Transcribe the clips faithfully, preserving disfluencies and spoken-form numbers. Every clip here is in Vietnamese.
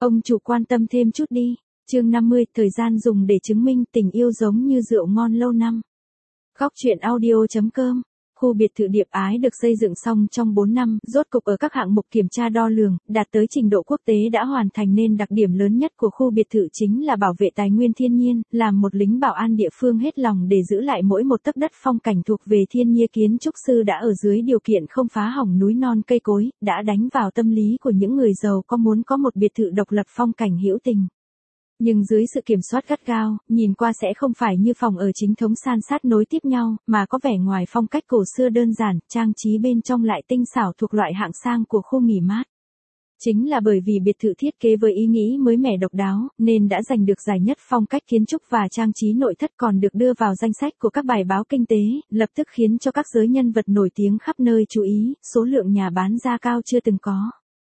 Ông chủ quan tâm thêm chút đi. Chương năm mươi, thời gian dùng để chứng minh tình yêu giống như rượu ngon lâu năm. Góc truyện audio chấm com. Khu biệt thự Điệp Ái được xây dựng xong trong bốn năm, rốt cục ở các hạng mục kiểm tra đo lường, đạt tới trình độ quốc tế đã hoàn thành nên đặc điểm lớn nhất của khu biệt thự chính là bảo vệ tài nguyên thiên nhiên, làm một lính bảo an địa phương hết lòng để giữ lại mỗi một tấc đất phong cảnh thuộc về thiên nhiên. Kiến trúc sư đã ở dưới điều kiện không phá hỏng núi non cây cối, đã đánh vào tâm lý của những người giàu có muốn có một biệt thự độc lập phong cảnh hữu tình. Nhưng dưới sự kiểm soát gắt gao, nhìn qua sẽ không phải như phòng ở chính thống san sát nối tiếp nhau, mà có vẻ ngoài phong cách cổ xưa đơn giản, trang trí bên trong lại tinh xảo thuộc loại hạng sang của khu nghỉ mát. Chính là bởi vì biệt thự thiết kế với ý nghĩ mới mẻ độc đáo, nên đã giành được giải nhất phong cách kiến trúc và trang trí nội thất, còn được đưa vào danh sách của các bài báo kinh tế, lập tức khiến cho các giới nhân vật nổi tiếng khắp nơi chú ý, số lượng nhà bán ra cao chưa từng có.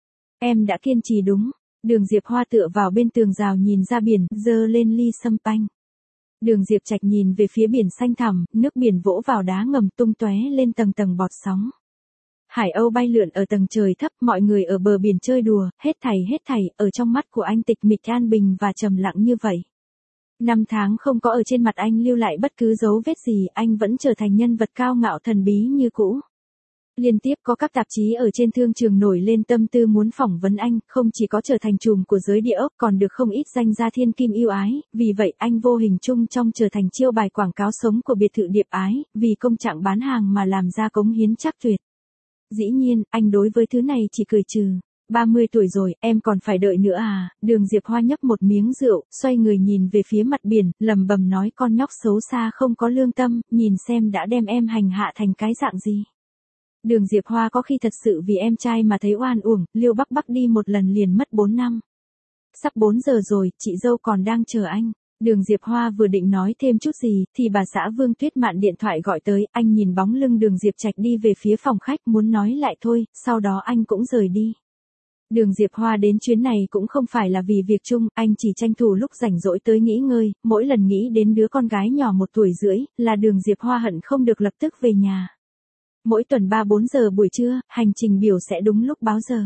Em đã kiên trì đúng. Đường Diệp Hoa tựa vào bên tường rào nhìn ra biển, giơ lên ly sâm panh. Đường Diệp Trạch nhìn về phía biển xanh thẳm, nước biển vỗ vào đá ngầm tung tóe lên tầng tầng bọt sóng. Hải âu bay lượn ở tầng trời thấp, mọi người ở bờ biển chơi đùa, hết thảy hết thảy, ở trong mắt của anh tịch mịch an bình và trầm lặng như vậy. Năm tháng không có ở trên mặt anh lưu lại bất cứ dấu vết gì, anh vẫn trở thành nhân vật cao ngạo thần bí như cũ. Liên tiếp có các tạp chí ở trên thương trường nổi lên tâm tư muốn phỏng vấn anh, không chỉ có trở thành trùm của giới địa ốc còn được không ít danh gia thiên kim yêu ái, vì vậy anh vô hình chung trong trở thành chiêu bài quảng cáo sống của biệt thự Điệp Ái, vì công trạng bán hàng mà làm ra cống hiến chắc tuyệt. Dĩ nhiên, anh đối với thứ này chỉ cười trừ. ba mươi tuổi rồi, em còn phải đợi nữa à? Đường Diệp Hoa nhấp một miếng rượu, xoay người nhìn về phía mặt biển, lầm bầm nói con nhóc xấu xa không có lương tâm, nhìn xem đã đem em hành hạ thành cái dạng gì. Đường Diệp Hoa có khi thật sự vì em trai mà thấy oan uổng, Liêu Bắc Bắc đi một lần liền mất bốn năm. Sắp bốn giờ rồi, chị dâu còn đang chờ anh. Đường Diệp Hoa vừa định nói thêm chút gì, thì bà xã Vương Tuyết Mạn điện thoại gọi tới, anh nhìn bóng lưng Đường Diệp Trạch đi về phía phòng khách muốn nói lại thôi, sau đó anh cũng rời đi. Đường Diệp Hoa đến chuyến này cũng không phải là vì việc chung, anh chỉ tranh thủ lúc rảnh rỗi tới nghỉ ngơi, mỗi lần nghĩ đến đứa con gái nhỏ một tuổi rưỡi, là Đường Diệp Hoa hận không được lập tức về nhà. Mỗi tuần ba bốn giờ buổi trưa, hành trình biểu sẽ đúng lúc báo giờ.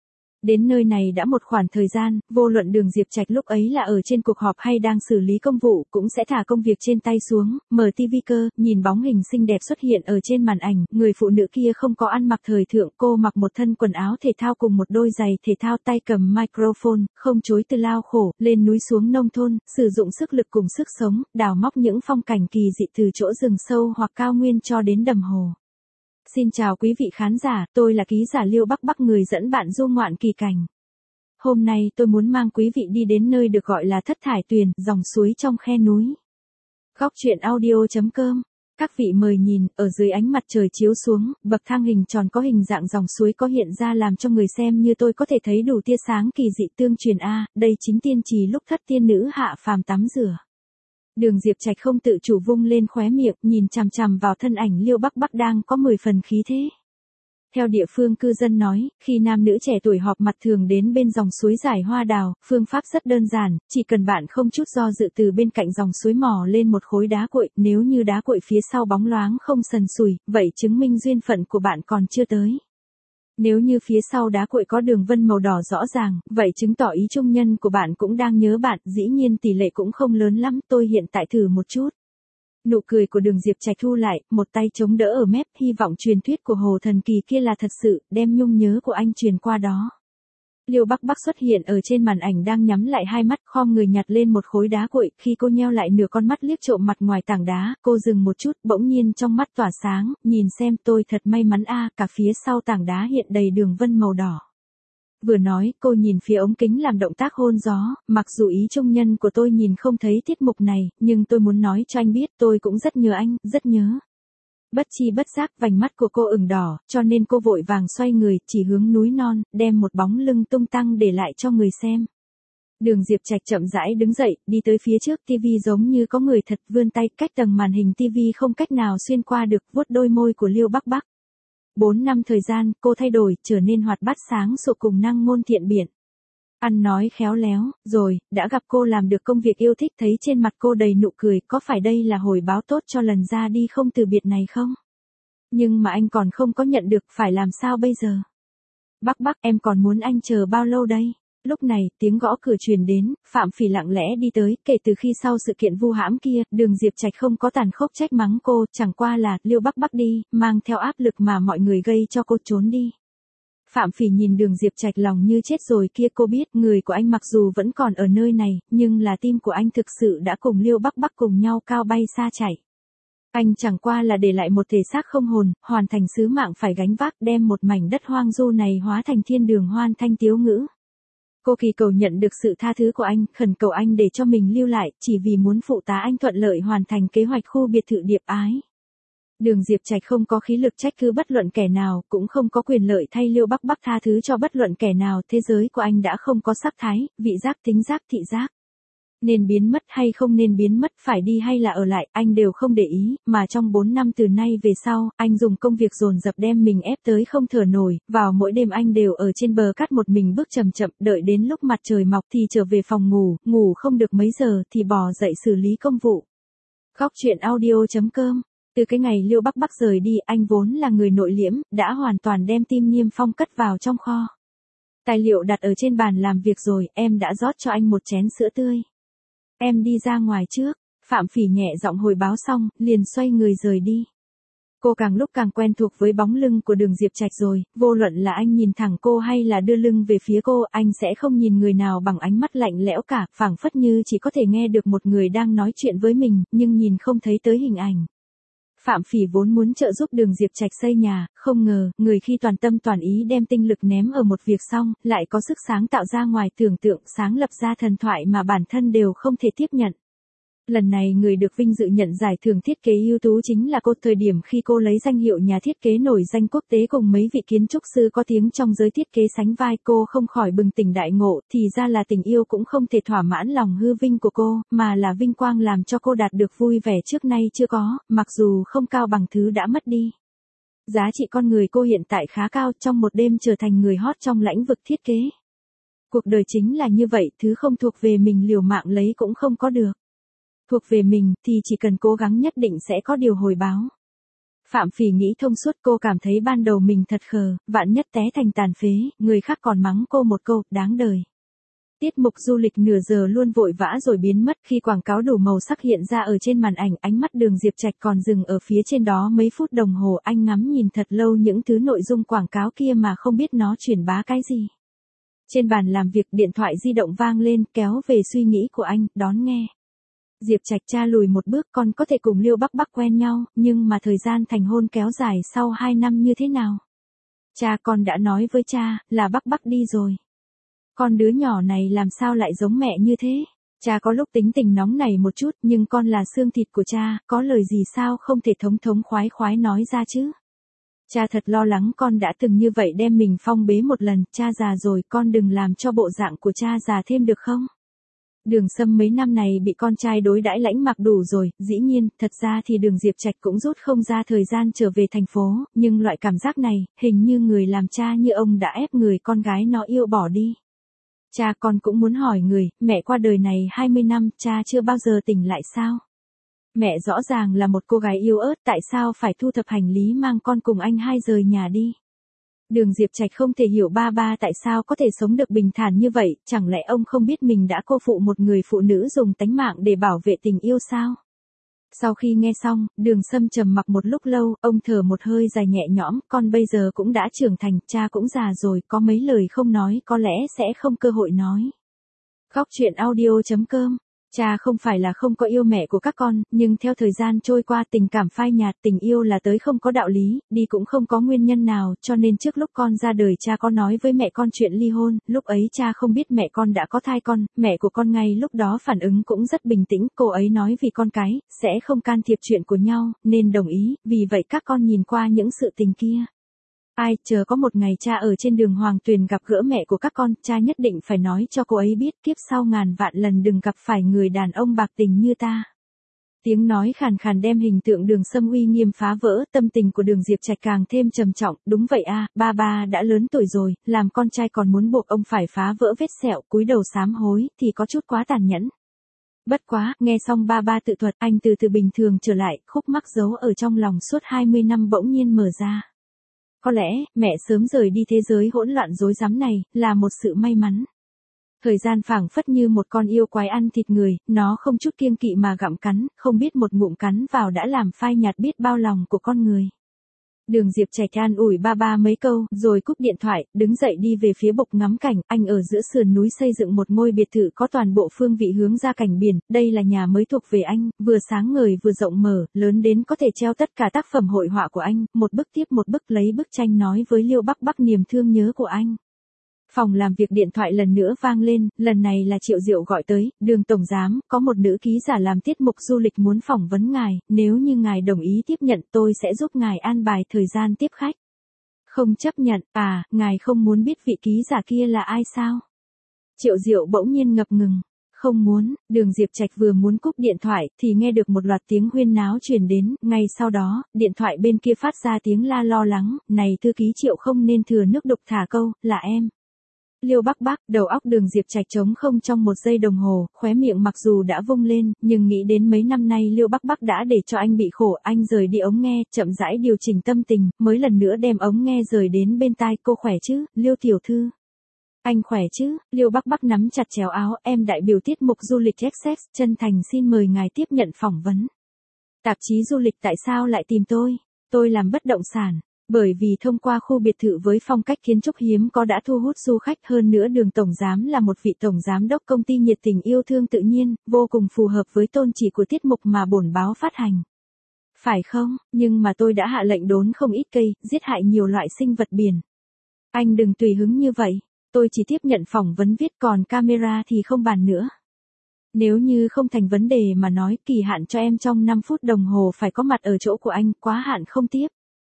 Đến nơi này đã một khoảng thời gian, vô luận Đường Diệp Trạch lúc ấy là ở trên cuộc họp hay đang xử lý công vụ, cũng sẽ thả công việc trên tay xuống, mở tivi cơ, nhìn bóng hình xinh đẹp xuất hiện ở trên màn ảnh, người phụ nữ kia không có ăn mặc thời thượng, cô mặc một thân quần áo thể thao cùng một đôi giày thể thao, tay cầm microphone, không chối từ lao khổ, lên núi xuống nông thôn, sử dụng sức lực cùng sức sống, đào móc những phong cảnh kỳ dị từ chỗ rừng sâu hoặc cao nguyên cho đến đầm hồ. Xin chào quý vị khán giả, tôi là ký giả Liêu Bắc Bắc, người dẫn bạn du ngoạn kỳ cảnh. Hôm nay tôi muốn mang quý vị đi đến nơi được gọi là Thất Thải Tuyền, dòng suối trong khe núi. Góc truyện audio chấm com. Các vị mời nhìn, ở dưới ánh mặt trời chiếu xuống, bậc thang hình tròn có hình dạng dòng suối có hiện ra làm cho người xem như tôi có thể thấy đủ tia sáng kỳ dị tương truyền a, đây chính tiên trì lúc thất tiên nữ hạ phàm tắm rửa. Đường Diệp Trạch không tự chủ vung lên khóe miệng, nhìn chằm chằm vào thân ảnh Liêu Bắc Bắc đang có mười phần khí thế. Theo địa phương cư dân nói, khi nam nữ trẻ tuổi họp mặt thường đến bên dòng suối giải hoa đào, phương pháp rất đơn giản, chỉ cần bạn không chút do dự từ bên cạnh dòng suối mò lên một khối đá cuội, nếu như đá cuội phía sau bóng loáng không sần sùi, vậy chứng minh duyên phận của bạn còn chưa tới. Nếu như phía sau đá cuội có đường vân màu đỏ rõ ràng, vậy chứng tỏ ý trung nhân của bạn cũng đang nhớ bạn, dĩ nhiên tỷ lệ cũng không lớn lắm, tôi hiện tại thử một chút. Nụ cười của Đường Diệp Trạch thu lại, một tay chống đỡ ở mép, hy vọng truyền thuyết của hồ thần kỳ kia là thật sự, đem nhung nhớ của anh truyền qua đó. Liêu Bắc Bắc xuất hiện ở trên màn ảnh đang nhắm lại hai mắt, khom người nhặt lên một khối đá cuội, khi cô nheo lại nửa con mắt liếc trộm mặt ngoài tảng đá, cô dừng một chút, bỗng nhiên trong mắt tỏa sáng, nhìn xem tôi thật may mắn a, cả phía sau tảng đá hiện đầy đường vân màu đỏ. Vừa nói, cô nhìn phía ống kính làm động tác hôn gió, mặc dù ý trung nhân của tôi nhìn không thấy tiết mục này, nhưng tôi muốn nói cho anh biết tôi cũng rất nhớ anh, rất nhớ. Bất chi bất giác vành mắt của cô ửng đỏ, cho nên cô vội vàng xoay người, chỉ hướng núi non, đem một bóng lưng tung tăng để lại cho người xem. Đường Diệp Trạch chậm rãi đứng dậy, đi tới phía trước tivi giống như có người thật, vươn tay cách tầng màn hình tivi không cách nào xuyên qua được, vuốt đôi môi của Liêu Bắc Bắc. Bốn năm thời gian, cô thay đổi, trở nên hoạt bát sáng sủa cùng năng ngôn thiện biện. Ăn nói khéo léo, rồi, đã gặp cô làm được công việc yêu thích, thấy trên mặt cô đầy nụ cười, có phải đây là hồi báo tốt cho lần ra đi không từ biệt này không? Nhưng mà anh còn không có nhận được, phải làm sao bây giờ? Bắc Bắc, em còn muốn anh chờ bao lâu đây? Lúc này, tiếng gõ cửa truyền đến, Phạm Phỉ lặng lẽ đi tới, kể từ khi sau sự kiện vu hãm kia, Đường Diệp Trạch không có tàn khốc trách mắng cô, chẳng qua là, Liêu Bắc Bắc đi, mang theo áp lực mà mọi người gây cho cô trốn đi. Phạm Phỉ nhìn Đường Diệp Trạch lòng như chết rồi kia, cô biết, người của anh mặc dù vẫn còn ở nơi này, nhưng là tim của anh thực sự đã cùng Liêu Bắc Bắc cùng nhau cao bay xa chạy. Anh chẳng qua là để lại một thể xác không hồn, hoàn thành sứ mạng phải gánh vác, đem một mảnh đất hoang du này hóa thành thiên đường hoan thanh tiếu ngữ. Cô kỳ cầu nhận được sự tha thứ của anh, khẩn cầu anh để cho mình lưu lại, chỉ vì muốn phụ tá anh thuận lợi hoàn thành kế hoạch khu biệt thự Điệp Ái. Đường Diệp Trạch không có khí lực trách cứ bất luận kẻ nào, cũng không có quyền lợi thay Liêu Bắc Bắc tha thứ cho bất luận kẻ nào, thế giới của anh đã không có sắc thái, vị giác, tính giác, thị giác. Nên biến mất hay không nên biến mất, phải đi hay là ở lại, anh đều không để ý, mà trong bốn năm từ nay về sau, anh dùng công việc dồn dập đem mình ép tới không thở nổi, vào mỗi đêm anh đều ở trên bờ cát một mình bước chậm chậm, đợi đến lúc mặt trời mọc thì trở về phòng ngủ, ngủ không được mấy giờ thì bò dậy xử lý công vụ. Góc truyện audio chấm com. Từ cái ngày Liêu Bắc Bắc rời đi, anh vốn là người nội liễm, đã hoàn toàn đem Tim Niêm Phong cất vào trong kho. Tài liệu đặt ở trên bàn làm việc rồi, em đã rót cho anh một chén sữa tươi. Em đi ra ngoài trước, Phạm Phỉ nhẹ giọng hồi báo xong, liền xoay người rời đi. Cô càng lúc càng quen thuộc với bóng lưng của Đường Diệp Trạch rồi, vô luận là anh nhìn thẳng cô hay là đưa lưng về phía cô, anh sẽ không nhìn người nào bằng ánh mắt lạnh lẽo cả, phảng phất như chỉ có thể nghe được một người đang nói chuyện với mình, nhưng nhìn không thấy tới hình ảnh. Phạm Phỉ vốn muốn trợ giúp Đường Diệp Trạch xây nhà, không ngờ, người khi toàn tâm toàn ý đem tinh lực ném ở một việc xong, lại có sức sáng tạo ra ngoài tưởng tượng, sáng lập ra thần thoại mà bản thân đều không thể tiếp nhận. Lần này người được vinh dự nhận giải thưởng thiết kế ưu tú chính là cô. Thời điểm khi cô lấy danh hiệu nhà thiết kế nổi danh quốc tế cùng mấy vị kiến trúc sư có tiếng trong giới thiết kế sánh vai, cô không khỏi bừng tỉnh đại ngộ, thì ra là tình yêu cũng không thể thỏa mãn lòng hư vinh của cô, mà là vinh quang làm cho cô đạt được vui vẻ trước nay chưa có, mặc dù không cao bằng thứ đã mất đi. Giá trị con người cô hiện tại khá cao, trong một đêm trở thành người hot trong lĩnh vực thiết kế. Cuộc đời chính là như vậy, thứ không thuộc về mình liều mạng lấy cũng không có được. Thuộc về mình, thì chỉ cần cố gắng nhất định sẽ có điều hồi báo. Phạm Phỉ nghĩ thông suốt, cô cảm thấy ban đầu mình thật khờ, vạn nhất té thành tàn phế, người khác còn mắng cô một câu, đáng đời. Tiết mục du lịch nửa giờ luôn vội vã rồi biến mất, khi quảng cáo đủ màu sắc hiện ra ở trên màn ảnh, ánh mắt Đường Diệp Trạch còn dừng ở phía trên đó mấy phút đồng hồ, anh ngắm nhìn thật lâu những thứ nội dung quảng cáo kia mà không biết nó truyền bá cái gì. Trên bàn làm việc, điện thoại di động vang lên, kéo về suy nghĩ của anh, đón nghe. Diệp Trạch, cha lùi một bước, con có thể cùng Liêu Bắc Bắc quen nhau, nhưng mà thời gian thành hôn kéo dài sau hai năm như thế nào? Cha, con đã nói với cha, là Bắc Bắc đi rồi. Con đứa nhỏ này làm sao lại giống mẹ như thế? Cha có lúc tính tình nóng nảy một chút, nhưng con là xương thịt của cha, có lời gì sao không thể thống thống khoái khoái nói ra chứ? Cha thật lo lắng con đã từng như vậy đem mình phong bế một lần, cha già rồi, con đừng làm cho bộ dạng của cha già thêm được không? Đường Sâm mấy năm này bị con trai đối đãi lãnh mặc đủ rồi, dĩ nhiên, thật ra thì Đường Diệp Trạch cũng rút không ra thời gian trở về thành phố, nhưng loại cảm giác này, hình như người làm cha như ông đã ép người con gái nó yêu bỏ đi. Cha, con cũng muốn hỏi người, mẹ qua đời này hai mươi năm, cha chưa bao giờ tỉnh lại sao? Mẹ rõ ràng là một cô gái yếu ớt, tại sao phải thu thập hành lý mang con cùng anh hai rời nhà đi? Đường Diệp Trạch không thể hiểu ba ba tại sao có thể sống được bình thản như vậy, chẳng lẽ ông không biết mình đã cô phụ một người phụ nữ dùng tánh mạng để bảo vệ tình yêu sao? Sau khi nghe xong, Đường Sâm trầm mặc một lúc lâu, ông thở một hơi dài nhẹ nhõm, con bây giờ cũng đã trưởng thành, cha cũng già rồi, có mấy lời không nói, có lẽ sẽ không cơ hội nói. Góc truyện audio chấm com. Cha không phải là không có yêu mẹ của các con, nhưng theo thời gian trôi qua tình cảm phai nhạt, tình yêu là tới không có đạo lý, đi cũng không có nguyên nhân nào, cho nên trước lúc con ra đời cha có nói với mẹ con chuyện ly hôn, lúc ấy cha không biết mẹ con đã có thai con, mẹ của con ngay lúc đó phản ứng cũng rất bình tĩnh, cô ấy nói vì con cái, sẽ không can thiệp chuyện của nhau, nên đồng ý, vì vậy các con nhìn qua những sự tình kia. Ai, chờ có một ngày cha ở trên đường Hoàng Tuyền gặp gỡ mẹ của các con, cha nhất định phải nói cho cô ấy biết, kiếp sau ngàn vạn lần đừng gặp phải người đàn ông bạc tình như ta. Tiếng nói khàn khàn đem hình tượng Đường Sâm uy nghiêm phá vỡ, tâm tình của Đường Diệp Trạch càng thêm trầm trọng, đúng vậy a, ba ba đã lớn tuổi rồi, làm con trai còn muốn buộc ông phải phá vỡ vết sẹo, cúi đầu sám hối, thì có chút quá tàn nhẫn. Bất quá, nghe xong ba ba tự thuật, anh từ từ bình thường trở lại, khúc mắc giấu ở trong lòng suốt hai mươi năm bỗng nhiên mở ra. Có lẽ, mẹ sớm rời đi thế giới hỗn loạn rối rắm này, là một sự may mắn. Thời gian phảng phất như một con yêu quái ăn thịt người, nó không chút kiêng kỵ mà gặm cắn, không biết một ngụm cắn vào đã làm phai nhạt biết bao lòng của con người. Đường Diệp Trạch an ủi ba ba mấy câu, rồi cúp điện thoại, đứng dậy đi về phía bục ngắm cảnh, anh ở giữa sườn núi xây dựng một ngôi biệt thự có toàn bộ phương vị hướng ra cảnh biển, đây là nhà mới thuộc về anh, vừa sáng ngời vừa rộng mở, lớn đến có thể treo tất cả tác phẩm hội họa của anh, một bức tiếp một bức lấy bức tranh nói với Liêu Bắc Bắc niềm thương nhớ của anh. Phòng làm việc điện thoại lần nữa vang lên, lần này là Triệu Diệu gọi tới, Đường tổng giám, có một nữ ký giả làm tiết mục du lịch muốn phỏng vấn ngài, nếu như ngài đồng ý tiếp nhận tôi sẽ giúp ngài an bài thời gian tiếp khách. Không chấp nhận, à, ngài không muốn biết vị ký giả kia là ai sao? Triệu Diệu bỗng nhiên ngập ngừng. Không muốn, Đường Diệp Trạch vừa muốn cúp điện thoại thì nghe được một loạt tiếng huyên náo truyền đến, ngay sau đó, điện thoại bên kia phát ra tiếng la lo lắng, này thư ký Triệu không nên thừa nước đục thả câu, là em. Liêu Bắc Bắc, đầu óc Đường Diệp Trạch trống không trong một giây đồng hồ, khóe miệng mặc dù đã vung lên, nhưng nghĩ đến mấy năm nay Liêu Bắc Bắc đã để cho anh bị khổ, anh rời đi ống nghe, chậm rãi điều chỉnh tâm tình, mới lần nữa đem ống nghe rời đến bên tai, cô khỏe chứ, Liêu tiểu thư. Anh khỏe chứ, Liêu Bắc Bắc nắm chặt chéo áo, em đại biểu tiết mục du lịch Access, chân thành xin mời ngài tiếp nhận phỏng vấn. Tạp chí du lịch tại sao lại tìm tôi? Tôi làm bất động sản. Bởi vì thông qua khu biệt thự với phong cách kiến trúc hiếm có đã thu hút du khách, hơn nữa Đường tổng giám là một vị tổng giám đốc công ty nhiệt tình yêu thương tự nhiên, vô cùng phù hợp với tôn chỉ của tiết mục mà bổn báo phát hành. Phải không, nhưng mà tôi đã hạ lệnh đốn không ít cây, giết hại nhiều loại sinh vật biển. Anh đừng tùy hứng như vậy, tôi chỉ tiếp nhận phỏng vấn viết còn camera thì không bàn nữa. Nếu như không thành vấn đề mà nói, kỳ hạn cho em trong năm phút đồng hồ phải có mặt ở chỗ của anh, quá hạn không tiếp.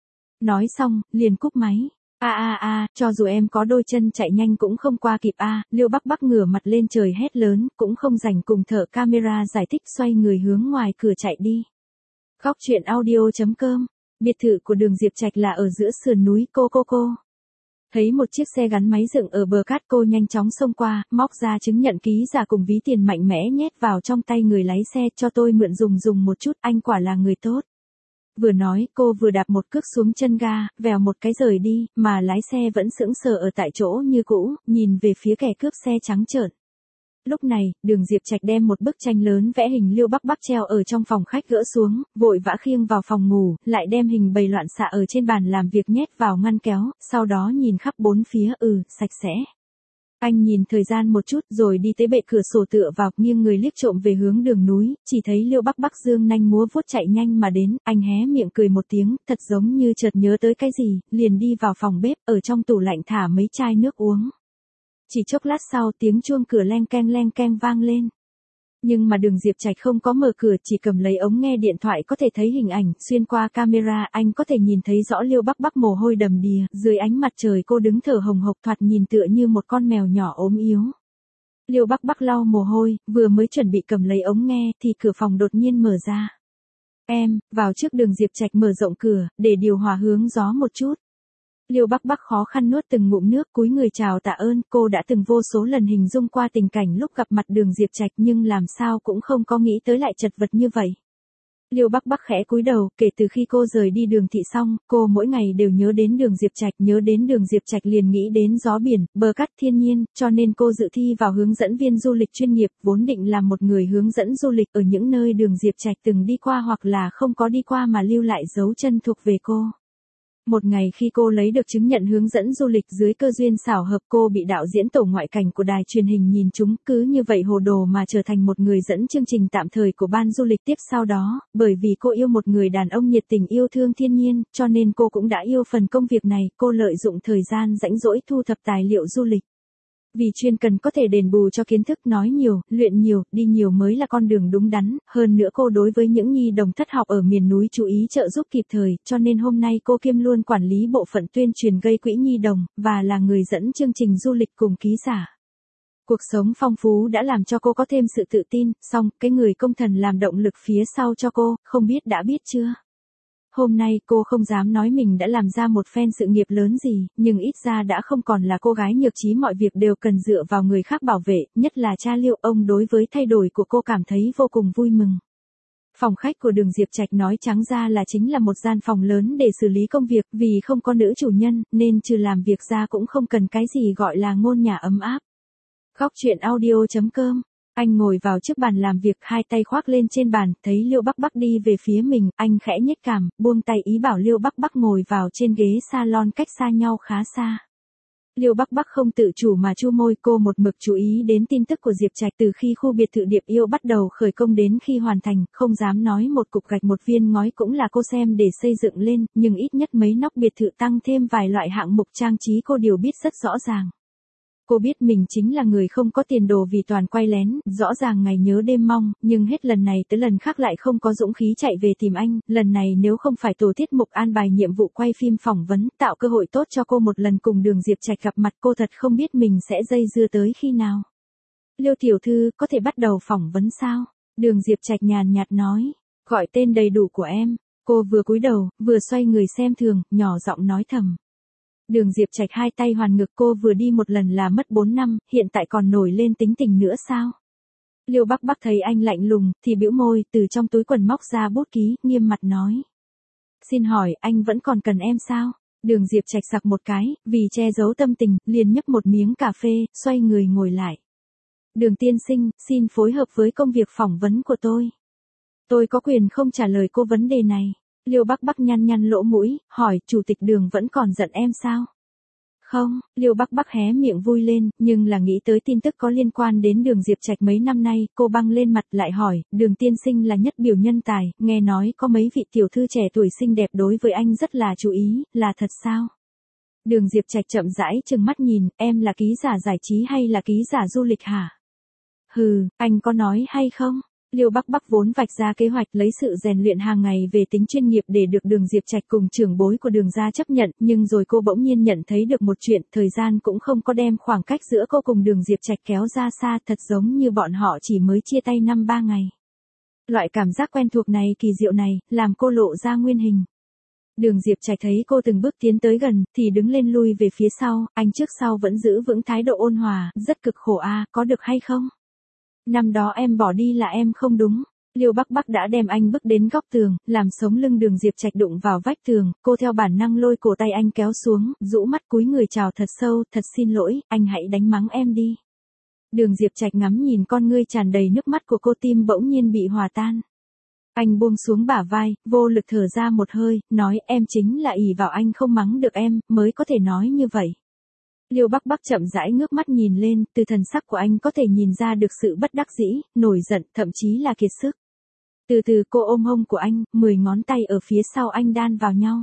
Nói xong, liền cúp máy. A a a, cho dù em có đôi chân chạy nhanh cũng không qua kịp a, à, Liêu Bắc Bắc ngửa mặt lên trời hét lớn, cũng không rảnh cùng thợ camera giải thích, xoay người hướng ngoài cửa chạy đi. Góc truyện audio chấm com, biệt thự của Đường Diệp Trạch là ở giữa sườn núi cô cô cô. Thấy một chiếc xe gắn máy dựng ở bờ cát, cô nhanh chóng xông qua, móc ra chứng nhận ký giả cùng ví tiền mạnh mẽ nhét vào trong tay người lái xe, cho tôi mượn dùng dùng một chút, anh quả là người tốt. Vừa nói, cô vừa đạp một cước xuống chân ga, vèo một cái rời đi, mà lái xe vẫn sững sờ ở tại chỗ như cũ, nhìn về phía kẻ cướp xe trắng trợn. Lúc này, Đường Diệp Trạch đem một bức tranh lớn vẽ hình Liêu Bắc Bắc treo ở trong phòng khách gỡ xuống, vội vã khiêng vào phòng ngủ, lại đem hình bày loạn xạ ở trên bàn làm việc nhét vào ngăn kéo, sau đó nhìn khắp bốn phía, ừ, sạch sẽ. Anh nhìn thời gian một chút rồi đi tới bệ cửa sổ tựa vào, nghiêng người liếc trộm về hướng đường núi, chỉ thấy Liêu Bắc Bắc dương nanh múa vuốt chạy nhanh mà đến, anh hé miệng cười một tiếng, thật giống như chợt nhớ tới cái gì, liền đi vào phòng bếp, ở trong tủ lạnh thả mấy chai nước uống. Chỉ chốc lát sau tiếng chuông cửa leng keng leng keng vang lên. Nhưng mà Đường Diệp Trạch không có mở cửa, chỉ cầm lấy ống nghe điện thoại có thể thấy hình ảnh, xuyên qua camera anh có thể nhìn thấy rõ Liêu Bắc Bắc mồ hôi đầm đìa, dưới ánh mặt trời cô đứng thở hồng hộc thoạt nhìn tựa như một con mèo nhỏ ốm yếu. Liêu Bắc Bắc lau mồ hôi, vừa mới chuẩn bị cầm lấy ống nghe thì cửa phòng đột nhiên mở ra. Em, vào trước. Đường Diệp Trạch mở rộng cửa, để điều hòa hướng gió một chút. Liêu Bắc Bắc khó khăn nuốt từng ngụm nước, cúi người chào tạ ơn, cô đã từng vô số lần hình dung qua tình cảnh lúc gặp mặt Đường Diệp Trạch nhưng làm sao cũng không có nghĩ tới lại chật vật như vậy. Liêu Bắc Bắc khẽ cúi đầu, kể từ khi cô rời đi Đường thị xong, cô mỗi ngày đều nhớ đến Đường Diệp Trạch, nhớ đến Đường Diệp Trạch liền nghĩ đến gió biển, bờ cát thiên nhiên, cho nên cô dự thi vào hướng dẫn viên du lịch chuyên nghiệp, vốn định làm một người hướng dẫn du lịch ở những nơi Đường Diệp Trạch từng đi qua hoặc là không có đi qua mà lưu lại dấu chân thuộc về cô. Một ngày khi cô lấy được chứng nhận hướng dẫn du lịch, dưới cơ duyên xảo hợp cô bị đạo diễn tổ ngoại cảnh của đài truyền hình nhìn trúng, cứ như vậy hồ đồ mà trở thành một người dẫn chương trình tạm thời của ban du lịch. Tiếp sau đó, bởi vì cô yêu một người đàn ông nhiệt tình yêu thương thiên nhiên, cho nên cô cũng đã yêu phần công việc này, cô lợi dụng thời gian rãnh rỗi thu thập tài liệu du lịch. Vì chuyên cần có thể đền bù cho kiến thức, nói nhiều, luyện nhiều, đi nhiều mới là con đường đúng đắn, hơn nữa cô đối với những nhi đồng thất học ở miền núi chú ý trợ giúp kịp thời, cho nên hôm nay cô kiêm luôn quản lý bộ phận tuyên truyền gây quỹ nhi đồng, và là người dẫn chương trình du lịch cùng ký giả. Cuộc sống phong phú đã làm cho cô có thêm sự tự tin, song, cái người công thần làm động lực phía sau cho cô, không biết đã biết chưa? Hôm nay cô không dám nói mình đã làm ra một phen sự nghiệp lớn gì, nhưng ít ra đã không còn là cô gái nhược trí mọi việc đều cần dựa vào người khác bảo vệ, nhất là cha Liêu. Ông đối với thay đổi của cô cảm thấy vô cùng vui mừng. Phòng khách của Đường Diệp Trạch nói trắng ra là chính là một gian phòng lớn để xử lý công việc, vì không có nữ chủ nhân, nên trừ làm việc ra cũng không cần cái gì gọi là ngôi nhà ấm áp. Góc chuyện audio chấm com. Anh ngồi vào trước bàn làm việc, hai tay khoác lên trên bàn, thấy Liêu Bắc Bắc đi về phía mình, anh khẽ nhếch cằm, buông tay ý bảo Liêu Bắc Bắc ngồi vào trên ghế salon cách xa nhau khá xa. Liêu Bắc Bắc không tự chủ mà chu môi, cô một mực chú ý đến tin tức của Diệp Trạch từ khi khu biệt thự Điệp Yêu bắt đầu khởi công đến khi hoàn thành, không dám nói một cục gạch một viên ngói cũng là cô xem để xây dựng lên, nhưng ít nhất mấy nóc biệt thự tăng thêm vài loại hạng mục trang trí cô đều biết rất rõ ràng. Cô biết mình chính là người không có tiền đồ vì toàn quay lén, rõ ràng ngày nhớ đêm mong, nhưng hết lần này tới lần khác lại không có dũng khí chạy về tìm anh, lần này nếu không phải tổ tiết mục an bài nhiệm vụ quay phim phỏng vấn, tạo cơ hội tốt cho cô một lần cùng Đường Diệp Trạch gặp mặt, cô thật không biết mình sẽ dây dưa tới khi nào. Liêu tiểu thư, có thể bắt đầu phỏng vấn sao? Đường Diệp Trạch nhàn nhạt nói, gọi tên đầy đủ của em. Cô vừa cúi đầu, vừa xoay người xem thường, nhỏ giọng nói thầm. Đường Diệp Trạch hai tay hoàn ngực, cô vừa đi một lần là mất bốn năm, hiện tại còn nổi lên tính tình nữa sao? Liêu Bắc Bắc thấy anh lạnh lùng, thì bĩu môi, từ trong túi quần móc ra bút ký, nghiêm mặt nói. Xin hỏi, anh vẫn còn cần em sao? Đường Diệp Trạch sặc một cái, vì che giấu tâm tình, liền nhấp một miếng cà phê, xoay người ngồi lại. Đường tiên sinh, xin phối hợp với công việc phỏng vấn của tôi. Tôi có quyền không trả lời cô vấn đề này. Liêu Bắc Bắc nhăn nhăn lỗ mũi, hỏi, chủ tịch Đường vẫn còn giận em sao? Không, Liêu Bắc Bắc hé miệng vui lên, nhưng là nghĩ tới tin tức có liên quan đến Đường Diệp Trạch mấy năm nay, cô băng lên mặt lại hỏi, Đường tiên sinh là nhất biểu nhân tài, nghe nói có mấy vị tiểu thư trẻ tuổi xinh đẹp đối với anh rất là chú ý, là thật sao? Đường Diệp Trạch chậm rãi trừng mắt nhìn, em là ký giả giải trí hay là ký giả du lịch hả? Hừ, anh có nói hay không? Liêu Bắc Bắc vốn vạch ra kế hoạch lấy sự rèn luyện hàng ngày về tính chuyên nghiệp để được Đường Diệp Trạch cùng trưởng bối của Đường gia chấp nhận, nhưng rồi cô bỗng nhiên nhận thấy được một chuyện, thời gian cũng không có đem khoảng cách giữa cô cùng Đường Diệp Trạch kéo ra xa, thật giống như bọn họ chỉ mới chia tay năm ba ngày. Loại cảm giác quen thuộc này, kỳ diệu này, làm cô lộ ra nguyên hình. Đường Diệp Trạch thấy cô từng bước tiến tới gần, thì đứng lên lui về phía sau, anh trước sau vẫn giữ vững thái độ ôn hòa, rất cực khổ a, có được hay không? Năm đó em bỏ đi là em không đúng. Liêu Bắc Bắc đã đem anh bước đến góc tường, làm sống lưng Đường Diệp Trạch đụng vào vách tường, cô theo bản năng lôi cổ tay anh kéo xuống, rũ mắt cúi người chào thật sâu, thật xin lỗi, anh hãy đánh mắng em đi. Đường Diệp Trạch ngắm nhìn con ngươi tràn đầy nước mắt của cô, tim bỗng nhiên bị hòa tan. Anh buông xuống bả vai, vô lực thở ra một hơi, nói em chính là ỷ vào anh không mắng được em, mới có thể nói như vậy. Liêu Bắc Bắc chậm rãi ngước mắt nhìn lên, từ thần sắc của anh có thể nhìn ra được sự bất đắc dĩ, nổi giận, thậm chí là kiệt sức. Từ từ cô ôm hông của anh, mười ngón tay ở phía sau anh đan vào nhau.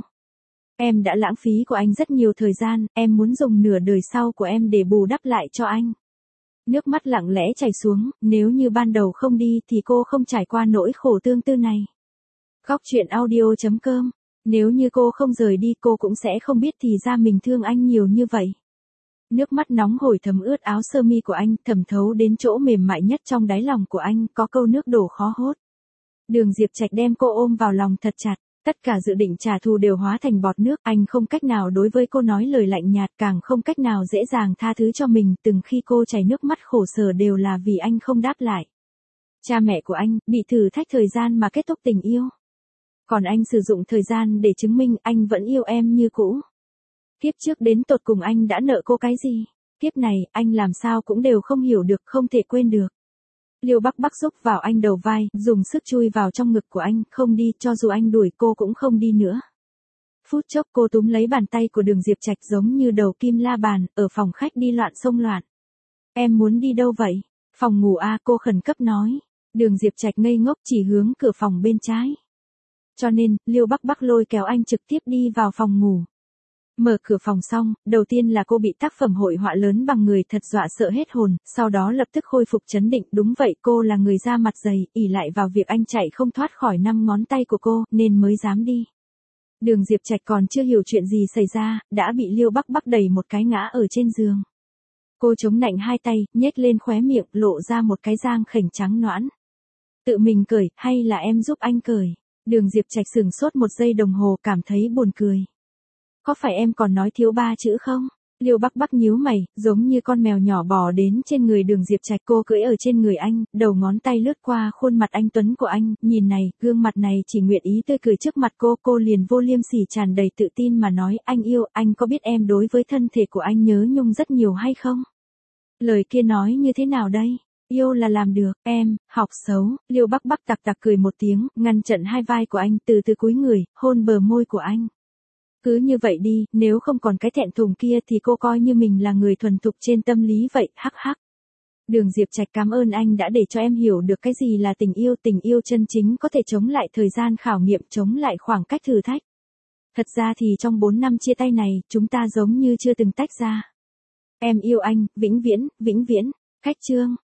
Em đã lãng phí của anh rất nhiều thời gian, em muốn dùng nửa đời sau của em để bù đắp lại cho anh. Nước mắt lặng lẽ chảy xuống, nếu như ban đầu không đi thì cô không trải qua nỗi khổ tương tư này. Góc chuyện audio chấm com. Nếu như cô không rời đi cô cũng sẽ không biết thì ra mình thương anh nhiều như vậy. Nước mắt nóng hổi thấm ướt áo sơ mi của anh, thẩm thấu đến chỗ mềm mại nhất trong đáy lòng của anh, có câu nước đổ khó hốt. Đường Diệp Trạch đem cô ôm vào lòng thật chặt, tất cả dự định trả thù đều hóa thành bọt nước, anh không cách nào đối với cô nói lời lạnh nhạt, càng không cách nào dễ dàng tha thứ cho mình, từng khi cô chảy nước mắt khổ sở đều là vì anh không đáp lại. Cha mẹ của anh, bị thử thách thời gian mà kết thúc tình yêu. Còn anh sử dụng thời gian để chứng minh anh vẫn yêu em như cũ. Kiếp trước đến tột cùng anh đã nợ cô cái gì? Kiếp này, anh làm sao cũng đều không hiểu được, không thể quên được. Liêu Bắc Bắc xúc vào anh đầu vai, dùng sức chui vào trong ngực của anh, không đi, cho dù anh đuổi cô cũng không đi nữa. Phút chốc cô túm lấy bàn tay của Đường Diệp Trạch giống như đầu kim la bàn, ở phòng khách đi loạn xông loạn. Em muốn đi đâu vậy? Phòng ngủ a, cô khẩn cấp nói. Đường Diệp Trạch ngây ngốc chỉ hướng cửa phòng bên trái. Cho nên, Liêu Bắc Bắc lôi kéo anh trực tiếp đi vào phòng ngủ. Mở cửa phòng xong, đầu tiên là cô bị tác phẩm hội họa lớn bằng người thật dọa sợ hết hồn, sau đó lập tức khôi phục trấn định, đúng vậy, cô là người da mặt dày, ỷ lại vào việc anh chạy không thoát khỏi năm ngón tay của cô, nên mới dám đi. Đường Diệp Trạch còn chưa hiểu chuyện gì xảy ra, đã bị Liêu Bắc Bắc đẩy một cái ngã ở trên giường. Cô chống nạnh hai tay, nhếch lên khóe miệng, lộ ra một cái răng khểnh trắng nõn. Tự mình cởi, hay là em giúp anh cởi? Đường Diệp Trạch sửng sốt một giây đồng hồ, cảm thấy buồn cười. Có phải em còn nói thiếu ba chữ không? Liêu Bắc Bắc nhíu mày, giống như con mèo nhỏ bò đến trên người Đường Diệp Trạch, cô cưỡi ở trên người anh, đầu ngón tay lướt qua khuôn mặt anh tuấn của anh, nhìn này, gương mặt này chỉ nguyện ý tươi cười trước mặt cô, cô liền vô liêm sỉ tràn đầy tự tin mà nói, anh yêu, anh có biết em đối với thân thể của anh nhớ nhung rất nhiều hay không? Lời kia nói như thế nào đây? Yêu là làm được, em, học xấu, Liêu Bắc Bắc tặc tặc cười một tiếng, ngăn chặn hai vai của anh, từ từ cúi người, hôn bờ môi của anh. Cứ như vậy đi, nếu không còn cái thẹn thùng kia thì cô coi như mình là người thuần thục trên tâm lý vậy, hắc hắc. Đường Diệp Trạch cảm ơn anh đã để cho em hiểu được cái gì là tình yêu, tình yêu chân chính có thể chống lại thời gian khảo nghiệm, chống lại khoảng cách thử thách. Thật ra thì trong bốn năm chia tay này, chúng ta giống như chưa từng tách ra. Em yêu anh, vĩnh viễn, vĩnh viễn. Khách chương.